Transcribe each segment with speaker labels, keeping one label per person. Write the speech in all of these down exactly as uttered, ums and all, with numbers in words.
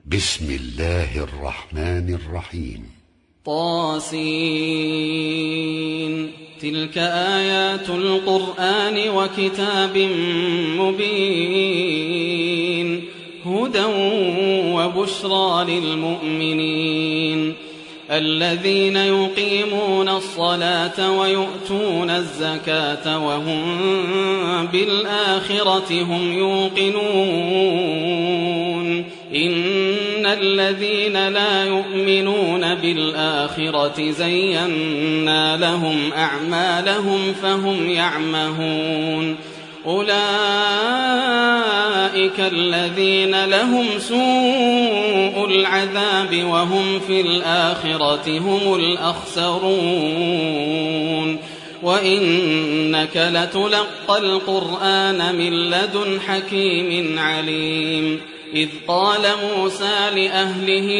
Speaker 1: بسم الله الرحمن الرحيم.
Speaker 2: طاسين. تلك آيات القرآن وكتاب مبين هدى وبشرى للمؤمنين الذين يقيمون الصلاة ويؤتون الزكاة وهم بالآخرة هم يوقنون إن الذين لا يؤمنون بالآخرة زينا لهم أعمالهم فهم يعمهون أولئك الذين لهم سوء العذاب وهم في الآخرة هم الأخسرون وإنك لتلقى القرآن من لدن حكيم عليم إذ قال موسى لأهله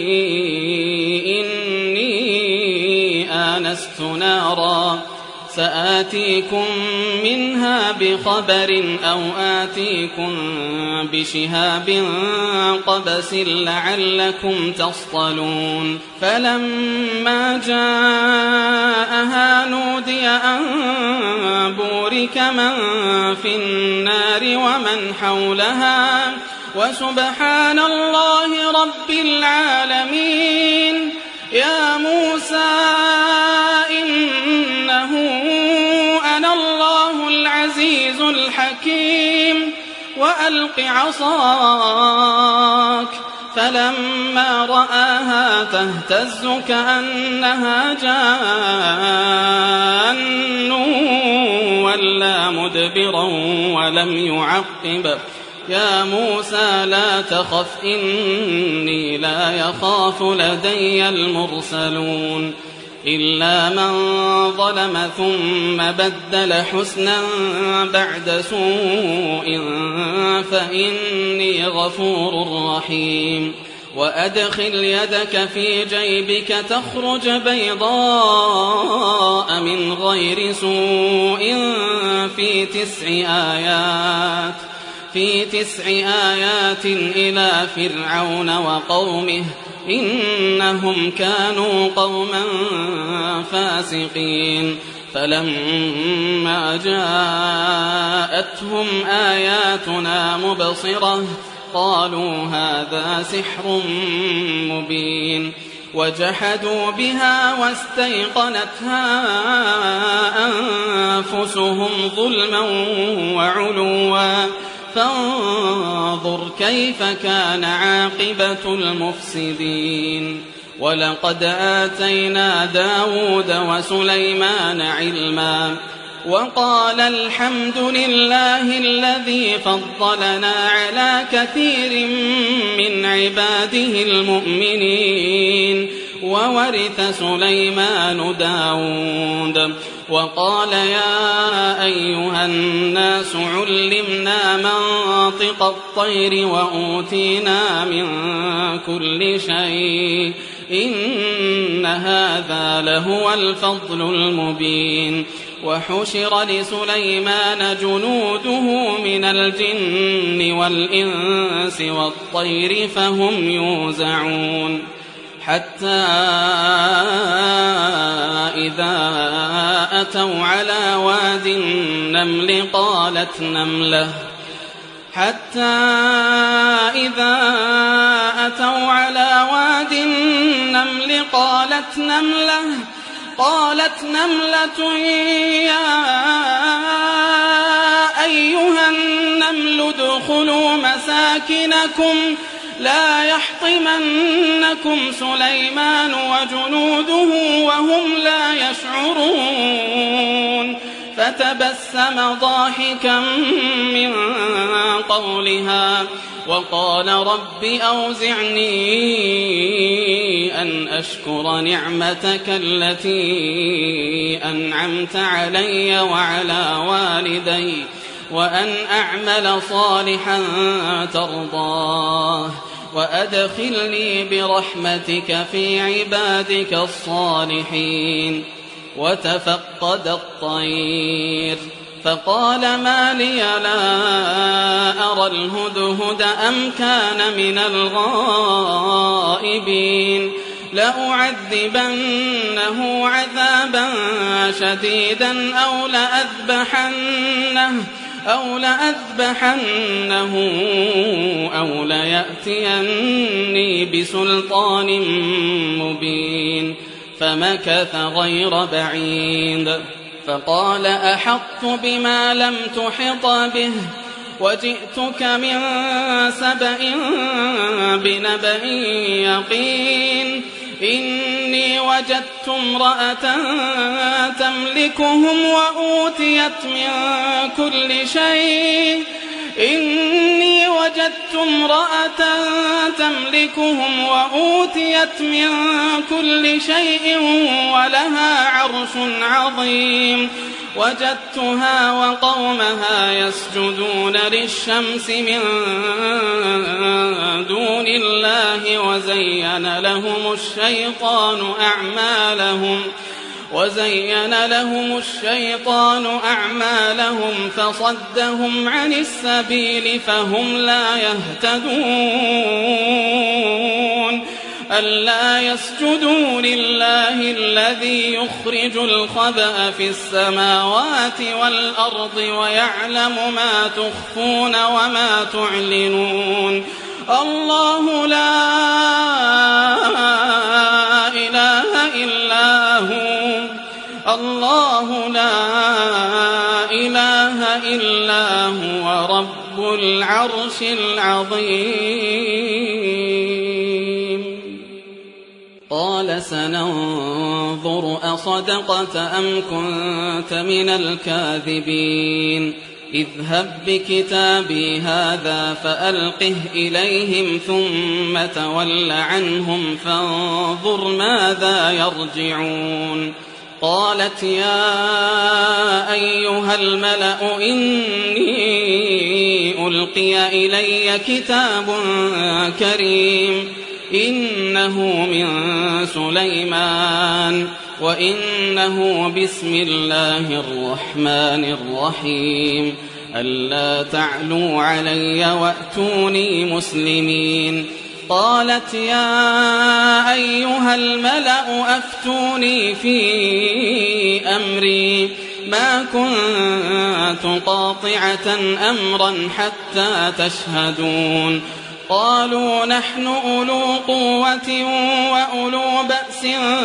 Speaker 2: إني آنست نارا سآتيكم منها بخبر أو آتيكم بشهاب قبس لعلكم تصطلون فلما جاءها نودي أن بورك من في النار ومن حولها وسبحان الله رب العالمين يا موسى إنه أنا الله العزيز الحكيم وألق عصاك فلما رآها تهتز كأنها جان ولا مدبرا ولم يعقب يا موسى لا تخف إني لا يخاف لدي المرسلون إلا من ظلم ثم بدل حسنا بعد سوء فإني غفور رحيم وأدخل يدك في جيبك تخرج بيضاء من غير سوء في تسع آيات في تسع آيات إلى فرعون وقومه إنهم كانوا قوما فاسقين فلما جاءتهم آياتنا مبصرة قالوا هذا سحر مبين وجحدوا بها واستيقنتها أنفسهم ظلما وعلوا فانظر كيف كان عاقبة المفسدين ولقد آتينا داود وسليمان علما وقال الحمد لله الذي فضلنا على كثير من عباده المؤمنين وورث سليمان داود وقال يا أيها الناس علمنا منطق الطير وأوتينا من كل شيء إن هذا لهو الفضل المبين وحشر لسليمان جنوده من الجن والإنس والطير فهم يوزعون حتى إذا أتوا على واد النمل قالت نملة حتى إذا أتوا على واد النمل قالت نملة قالت نملة يا أيها النمل ادخلوا مساكنكم لا يحطمنكم سليمان وجنوده وهم لا يشعرون فتبسم ضاحكا من قولها وقال رب أوزعني أن أشكر نعمتك التي أنعمت علي وعلى والدي وأن أعمل صالحا ترضاه وأدخلني برحمتك في عبادك الصالحين وتفقد الطير فقال ما لي لا أرى الهدهد أم كان من الغائبين لأعذبنه عذابا شديدا أو لأذبحنه أو لأذبحنه أو ليأتيني بسلطان مبين. فمكث غير بعيد فقال أحطت بما لم تحط به وجئتك من سبأ بنبأ يقين إني وجدت امرأة تملكهم وأوتيت من كل شيء إني وجدت امرأة تملكهم وأوتيت من كل شيء ولها عرش عظيم وجدتها وقومها يسجدون للشمس من دون الله وزين لهم الشيطان أعمالهم وزين لهم الشيطان أعمالهم فصدهم عن السبيل فهم لا يهتدون ألا يسجدوا لله الذي يخرج الخبأ في السماوات والأرض ويعلم ما تخفون وما تعلنون الله لا إله إلا هو الله لا إله إلا هو رب العرش العظيم. قال سننظر أصدقت أم كنت من الكاذبين اذهب بكتابي هذا فألقه إليهم ثم تول عنهم فانظر ماذا يرجعون. قالت يا أيها الملأ إني ألقي إلي كتاب كريم إنه من سليمان وإنه بسم الله الرحمن الرحيم ألا تعلوا علي وأتوني مسلمين. قالت يا أيها الملأ أفتوني في أمري ما كنت قاطعة أمرا حتى تشهدون. قالوا نحن أولو قوة وأولو بأس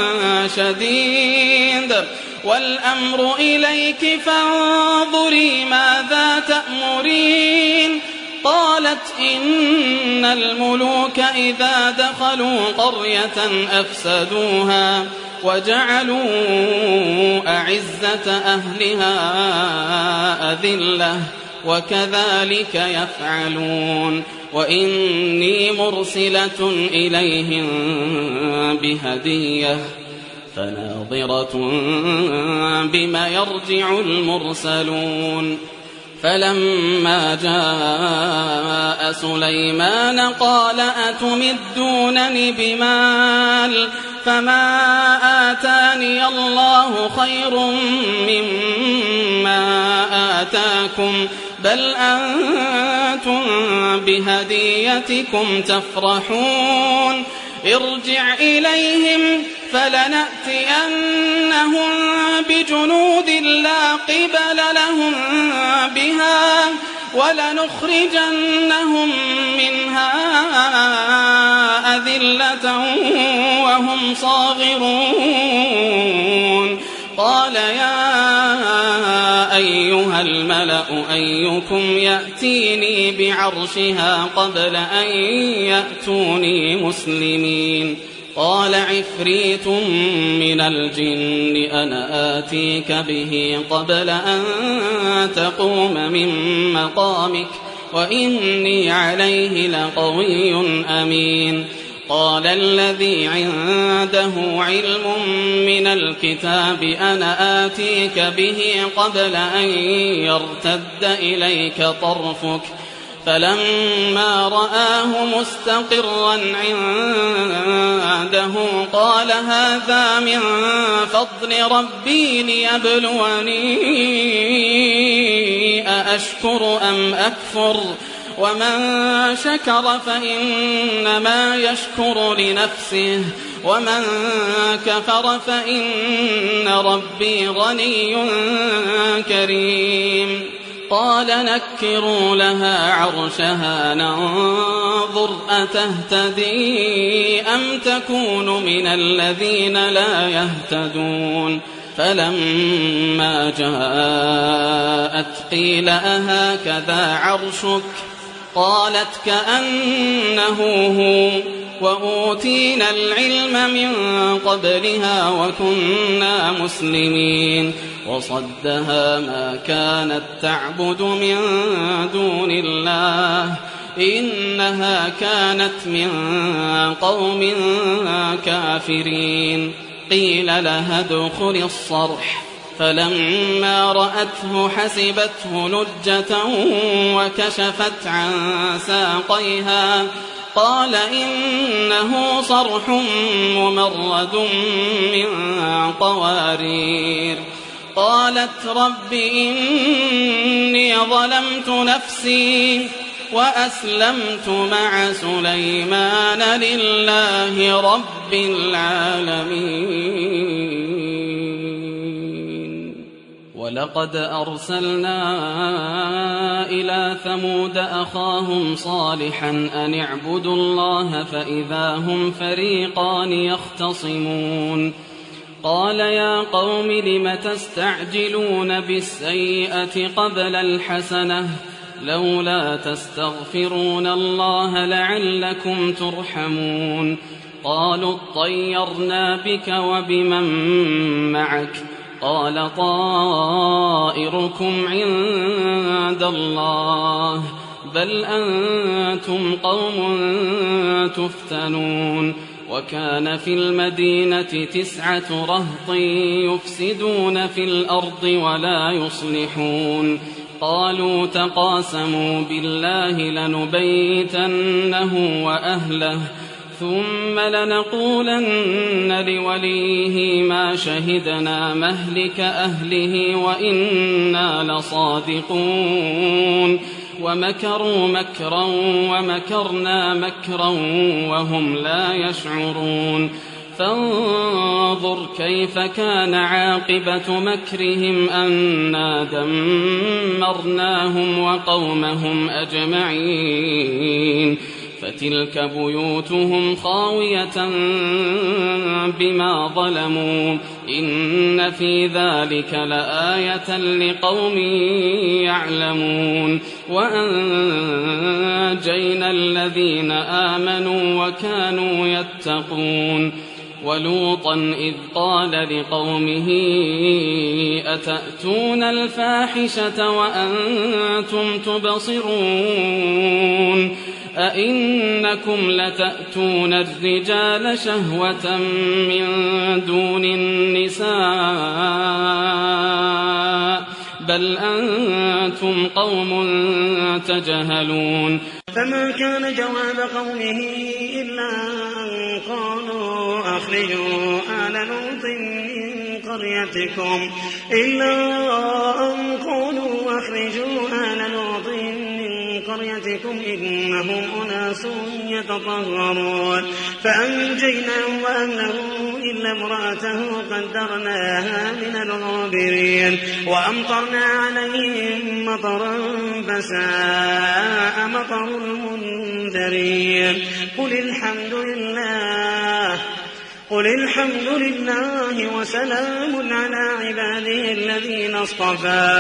Speaker 2: شديد والأمر إليك فانظري ماذا تأمرين. قالت إن الملوك إذا دخلوا قرية أفسدوها وجعلوا أعزة أهلها أذلة وكذلك يفعلون وإني مرسلة إليهم بهدية فناظرة بما يرجع المرسلون. فلما جاء سليمان قال أتمدونني بمال فما آتاني الله خير مما آتاكم بل أنتم بهديتكم تفرحون. ارجع إليهم فلنأتينهم بجنود لا قبل لهم بها ولنخرجنهم منها أذلة وهم صاغرون. قال يا أيها الملأ أيكم يأتيني بعرشها قبل أن يأتوني مسلمين. قال عفريت من الجن أنا آتيك به قبل أن تقوم من مقامك وإني عليه لقوي أمين. قال الذي عنده علم من الكتاب أنا آتيك به قبل أن يرتد إليك طرفك فلما رآه مستقرا عنده قال هذا من فضل ربي ليبلوني أأشكر أم أكفر ومن شكر فإنما يشكر لنفسه ومن كفر فإن ربي غني كريم قال نكروا لها عرشها ننظر أتهتدي أم تكون من الذين لا يهتدون فلما جاءت قيل أهكذا عرشك قالت كأنه هو وأوتينا العلم من قبلها وكنا مسلمين وصدها ما كانت تعبد من دون الله إنها كانت من قوم كافرين قيل لها ادخل الصرح فلما رأته حسبته لجة وكشفت عن ساقيها قال إنه صرح ممرد من قوارير قالت رب إني ظلمت نفسي وأسلمت مع سليمان لله رب العالمين ولقد أرسلنا إلى ثمود أخاهم صالحا أن اعبدوا الله فإذا هم فريقان يختصمون قال يا قوم لم تستعجلون بالسيئة قبل الحسنة لولا تستغفرون الله لعلكم ترحمون قالوا اطيرنا بك وبمن معك قال طائركم عند الله بل أنتم قوم تفتنون وكان في المدينة تسعة رهط يفسدون في الأرض ولا يصلحون قالوا تقاسموا بالله لنبيتنه وأهله ثم لنقولن لوليه ما شهدنا مهلك أهله وإنا لصادقون ومكروا مكرا ومكرنا مكرا وهم لا يشعرون فانظر كيف كان عاقبة مكرهم أنا دمرناهم وقومهم أجمعين فتلك بيوتهم خاوية بما ظلموا إن في ذلك لآية لقوم يعلمون وأنجينا الذين آمنوا وكانوا يتقون ولوطا إذ قال لقومه أتأتون الفاحشة وأنتم تبصرون أئنكم لتأتون الرجال شهوة من دون النساء بل أنتم قوم تجهلون
Speaker 3: فما كان جواب قومه إلا أن قالوا أخرجوا آل لوط من قريتكم إلا أن قالوا أخرجوا آل لوط من قريتكم إنهم أناس يتطهرون فأنجيناه وأهله إلا امرأته قدرناها من الغابرين وأمطرنا عليهم مطرا فساء مطر المنذرين قل الحمد لله قل الحمد لله وسلام على عباده الذين اصطفى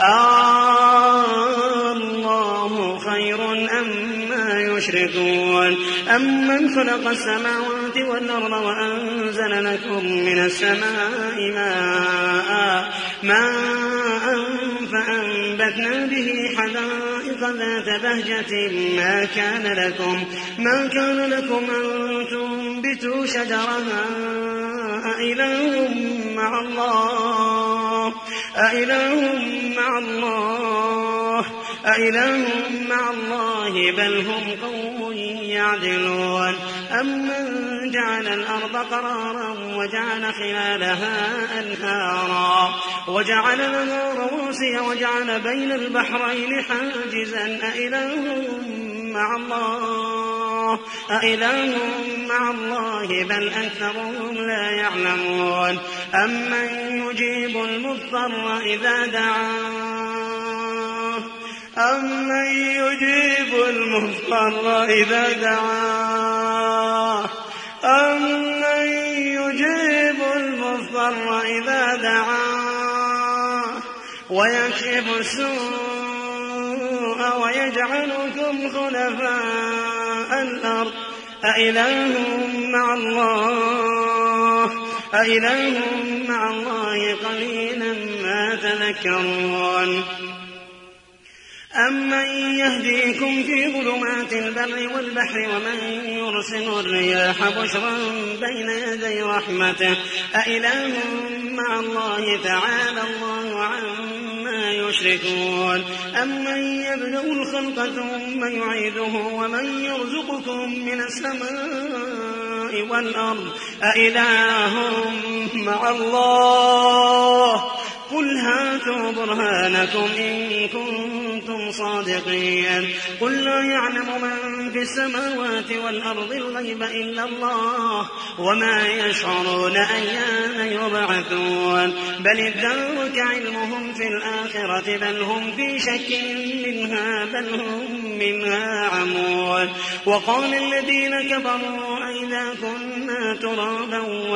Speaker 3: الله خير أما يشركون أمن خلق السماوات والأرض وأنزل لكم من السماء ماء ماء فأنبتنا به حدائق ذات بهجة ما كان لكم ما كان لكم أن تنبتوا شجرها أإله مع الله أإله مع الله أإله مع الله بل هم قوم يعدلون أمن جعل الأرض قرارا وجعل خلالها أنهارا وجعل لها رواسي وجعل بين البحرين حاجزا أإله مع الله أإله مع الله بل أكثرهم لا يعلمون أمن يجيب المضطر إذا دعاه أمن يجيب المضطر إذا دعاه أمن يجيب المضطر إذا دعاه ويكشف السوء ويجعلكم خلفاء الأرض أإله مع الله أإله مع الله قليلا ما تذكرون أمن يهديكم في ظلمات البر والبحر ومن يرسل الرياح بشرا بين يدي رحمته أإله مع الله تعالى الله عما يشركون أمن يبدأ الخلق ثم يعيده ومن يرزقكم من السماء والأرض أإله مع الله قل هاتوا برهانكم إن كنتم صادقين قل لا يعلم من في السماوات والأرض الغيب إلا الله وما يشعرون أيان يبعثون بل ادارك علمهم في الآخرة بل هم في شك منها بل هم منها عمون وقال الذين كفروا أئذا كنا ترابا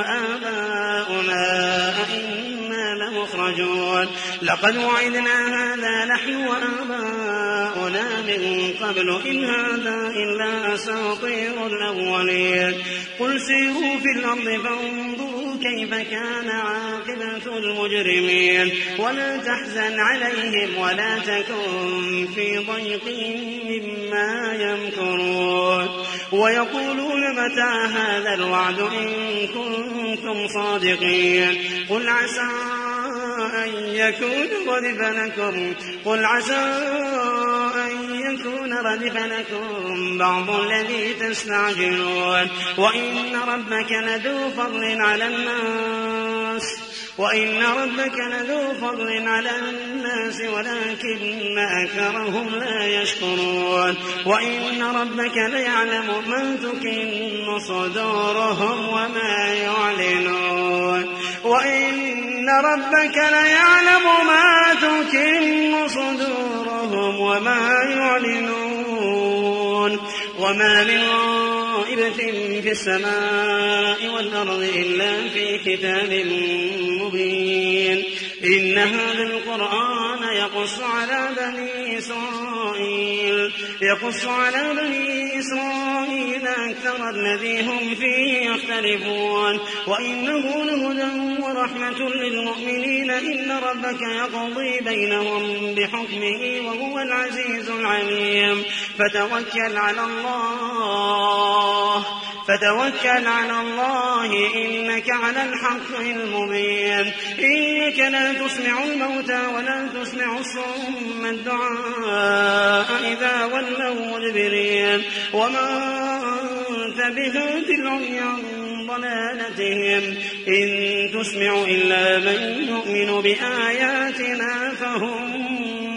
Speaker 3: وآباؤنا أئنا لمخرجون لقد وعدنا هذا نحن وآباؤنا من قبل إن هذا إلا أساطير الأولين قل سيروا في الأرض فانظروا كيف كان عاقبة المجرمين ولا تحزن عليهم ولا تكن في ضيق مما يمكرون ويقولون متى هذا الوعد إن كنتم صادقين قل عسى أن يكون ردف لكم قل عسى أن يكون ردف لكم بعض الذي تستعجلون وإن ربك لذو فضل على الناس وإن ربك لذو فضل على الناس ولكن أكثرهم لا يشكرون وإن ربك ليعلم ما تكن صدورهم وما يعلنون وإن ربك ليعلم ما تكن صدورهم وما يعلنون وما من غائبة في السماء والأرض إلا في كتاب مبين إن هذا القرآن يقص على بني إسرائيل يقص على بني إسرائيل أكثر الذي هم فيه يختلفون وإنه لهدى ورحمة للمؤمنين إن ربك يقضي بينهم بحكمه وهو العزيز العليم فتوكل على الله فتوكل على الله إنك على الحق المبين إنك لا تسمع الموتى ولا تسمع الصم الدعاء إذا ولوا مدبرين وما أنت بهاد العمي عن ضلالتهم إن تسمع إلا من يؤمن بآياتنا فهم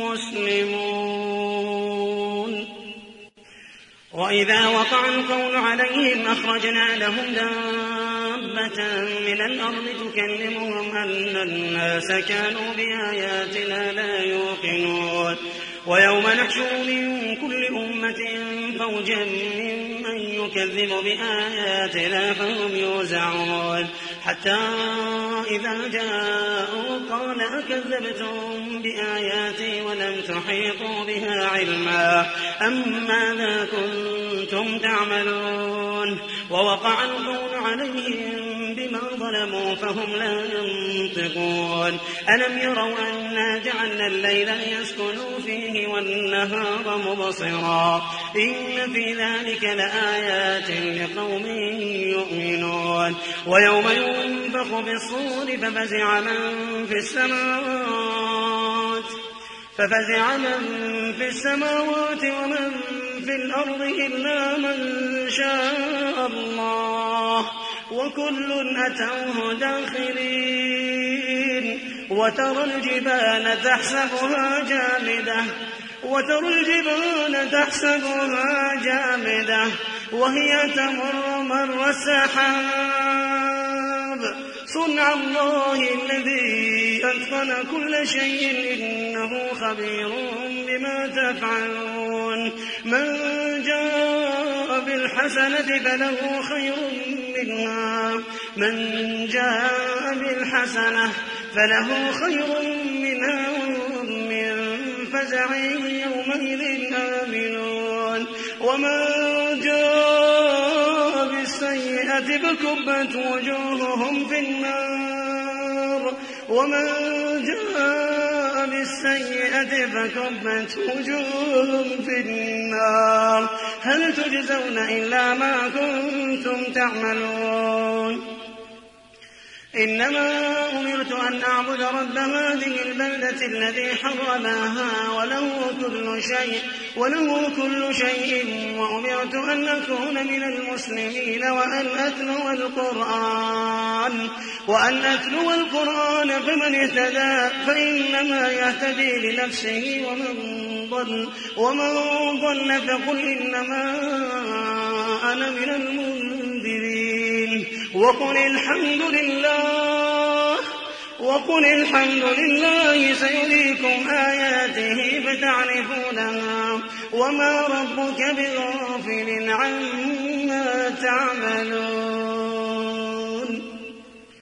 Speaker 3: مسلمون وإذا وقع القول عليهم أخرجنا لهم دابة من الأرض تكلمهم أن الناس كانوا بآياتنا لا يوقنون ويوم نحشر من كل أمة فوجا ممن يكذب بآياتنا فهم يوزعون حتى إذا جاءوا قال أكذبتم بآياتي ولم تحيطوا بها علما أم ماذا كنتم تعملون ووقع القول عليهم بما ظلموا فهم لا ينطقون ألم يروا أنا جعلنا الليل ليسكنوا فيه والنهار مبصرا إن في ذلك لآيات لقوم يؤمنون ويوم ينفخ في الصور ففزع من في السماوات ففزع من في السماوات ومن في الأرض إلا من شاء الله وكل أتوه داخرين وترى الجبال تحسبها جامدة وترى الجبال تحسبها جامدة وهي تمر مر السحاب صنع الله الذي أتقن كل شيء إنه خبير بما تفعلون من جاء بالحسنة فله خير منها من جاء بالحسنة فله خير منها وهم من فزع يومئذ آمنون ومن جاء بالسيئة فكبت وجوههم في النار ومن جاء بالسيئة فكبت وجوههم في النار هل تجزون إلا ما كنتم تعملون إنما أمرت أن أعبد رب هذه البلدة الذي حرمها وله كل شيء وله كل شيء وأمرت أن أكون من المسلمين وأن أتلو القرآن وأن أتلو القرآن فمن اهتدى فإنما يهتدي لنفسه ومن ضل ومن ضل فقل إنما أنا من المنذرين وقل الحمد لله وقل الحمد لله سيريكم آياته فتعرفونها وما ربك بغافل عما تعملون